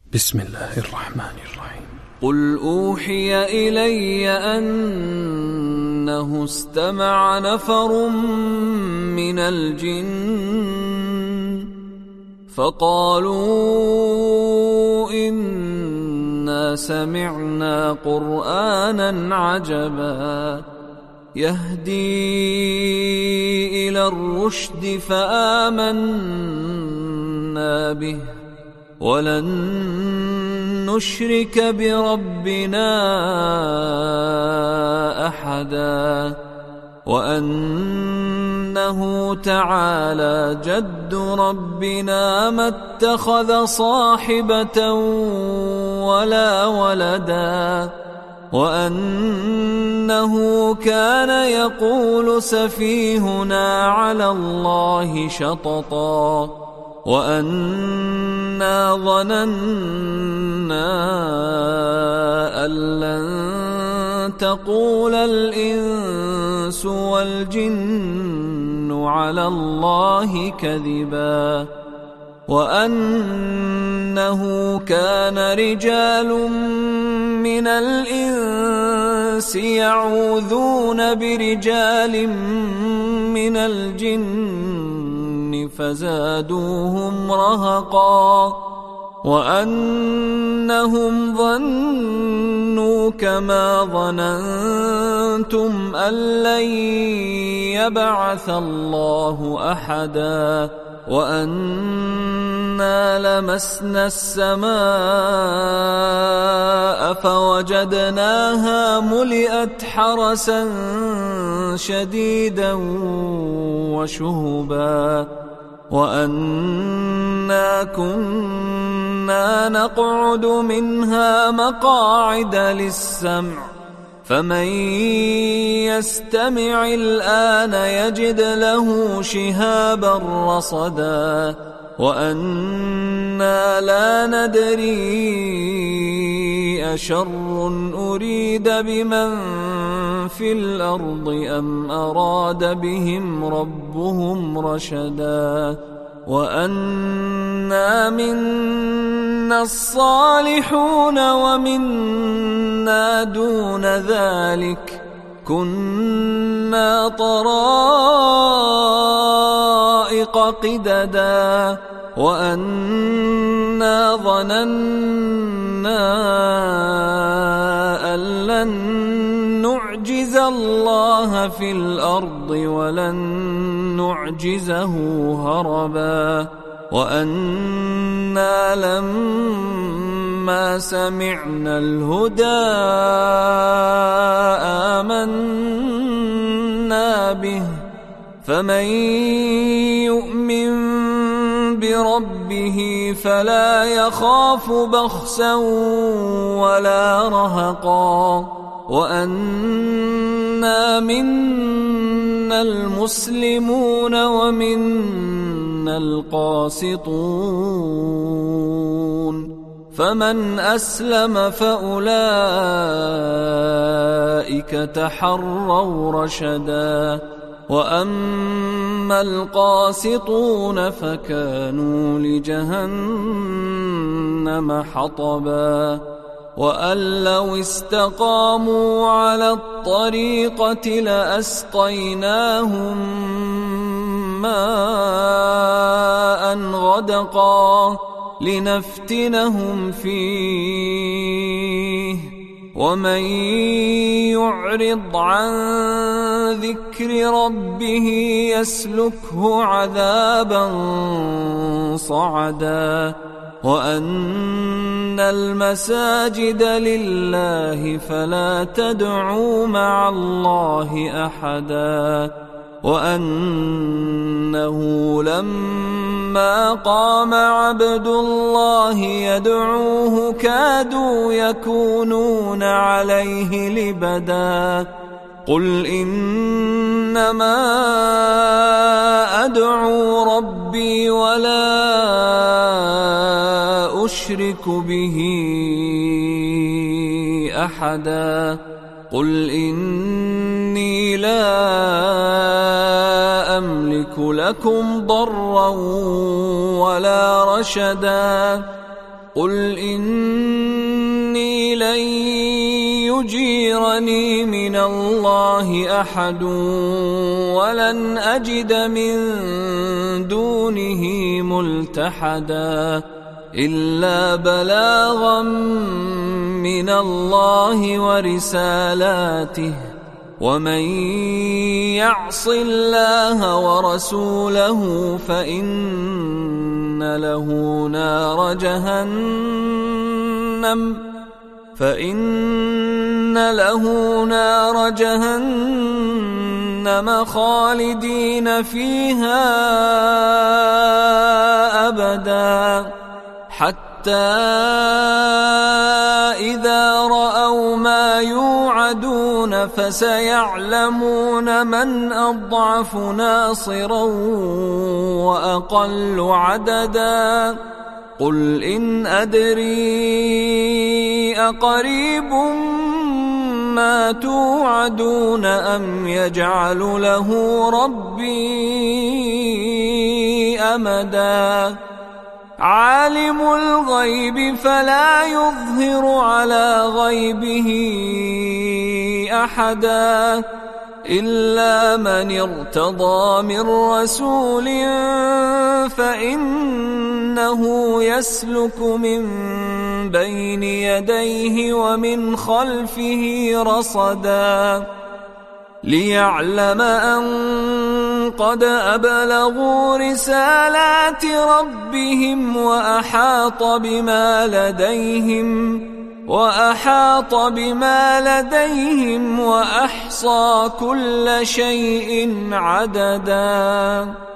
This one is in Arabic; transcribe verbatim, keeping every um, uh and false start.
بسم الله الرحمن الرحيم. قل أوحي إلي أنه استمع نفر من الجن فقالوا إنا سمعنا قرآنا عجبا يهدي إلى الرشد فآمنا به ولن نشرك بربنا أحدا وأنه تعالى جد ربنا ما اتخذ صاحبة ولا ولدا وأنه كان يقول سفيهنا على الله شططا وأنا ظننا أن لن تقول الإنس والجن على الله كذبا وأنه كان رجال من الإنس يعوذون برجال من الجن فزادوهم رهقا وأنهم ظنوا كما ظننتم أن لن يبعث الله أحدا وأنا لمسنا السماء فوجدناها ملئت حرسا شديدا وشهبا وأنا كنا نقعد منها مقاعد للسمع فمن يستمع الآن يجد له شهابا رصدا وأنا لا ندري أشر أريد بمن في الأرض أم أراد بهم ربهم رشدا وأنا منا الصالحون ومنا دون ذلك كنا طرائق قددا وأنا ظننا أن لن نعجز الله في الأرض ولن نعجزه هربا وأنا لما سمعنا الهدى آمنا به فمن يؤمن بربه فلا يخاف بخسا ولا رهقا وأنا منا المسلمون ومنا القاسطون فمن أسلم فأولئك تحروا رشدا وأما القاسطون فكانوا لجهنم حطبا وأن لو استقاموا على الطريقة لأسقيناهم ماء غدقا لنفتنهم فيه ومن يعرض عن ذكر ربه يسلكه عذابا صعدا وأن المساجد لله فلا تدعوا مع الله أحدا وأنه لما قام عبد الله يدعوه كادوا يكونون عليه لبدا قل إنما أدعو ربي ولا أشرك به أحدا قل إني لا أملك لكم ضرا ولا رشدا قل إني لن يجيرني من الله أحد ولن أجد من دونه ملتحدا إلا بلاغا من الله ورسالاته ومن يعص الله ورسوله فإن له نار جهنم فإن له نار جهنم خالدين فيها أبدا حتى إذا رأوا ما يوعدون فسيعلمون من أضعف ناصرا وأقل عددا قل إن أدري أقريب ما توعدون أم يجعل له ربي أمدا عالم الغيب فلا يظهر على غيبه أحدا إلا من ارتضى من رسول فإنه يسلك من بين يديه ومن خلفه رصدا ليعلم أن قد أبلغوا رسالات ربهم وأحاط بما لديهم وأحاط بما لديهم وأحصى كل شيء عددا.